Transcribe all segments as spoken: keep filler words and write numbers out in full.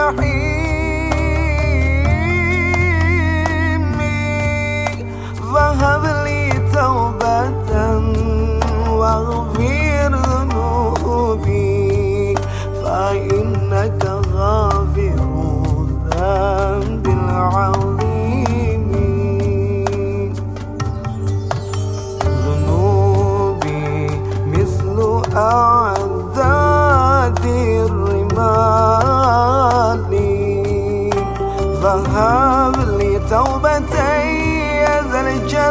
الجحيم فهب لي توبة واغفر ذنوبي فإنك غافر الذنب العظيم. ذنوبي مثل أعداد الرمال فهب لي توبة يا ذا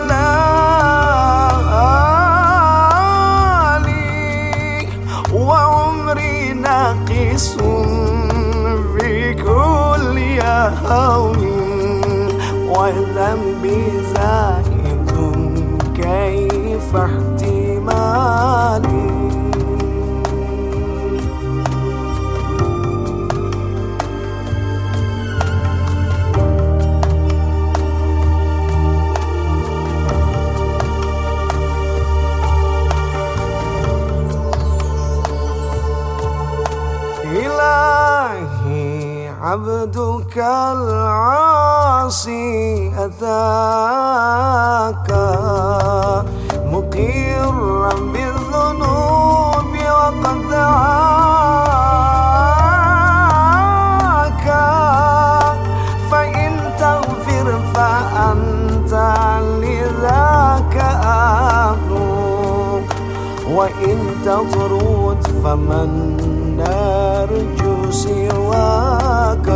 الجلال وعمري ناقص في كل يوم وذنبي زائد كيف احتمالي. إلهي عبدك العاصي أتاك مقرا بالذنوب وقد دعاك فإن تغفر فأنت لذاك أهل وإن تطرد فمن نرجو سواك.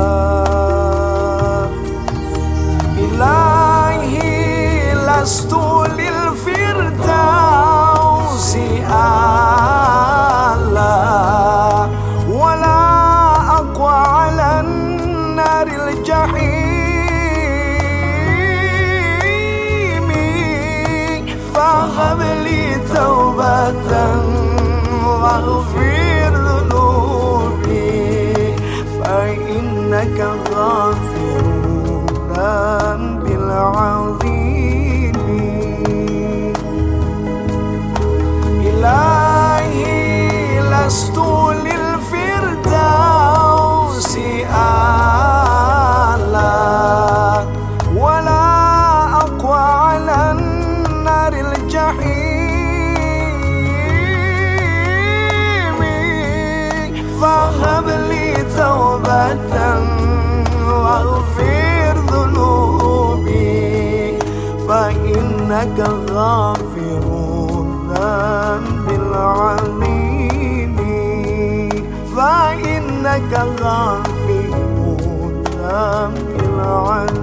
إلهي لست للفردوس أعلى ولا أقوى على النار الجحيم فهب لي توبة واغفر ذنوبي فإنك غافر الذنب العظيم. إلهي لست للفردوس أعلى ولا أقوى على النار الجحيم فهب لي توبة واغفر ذنوبي فإنك غافر الذنب العظيم. فإنك غافر الذنب العظيم.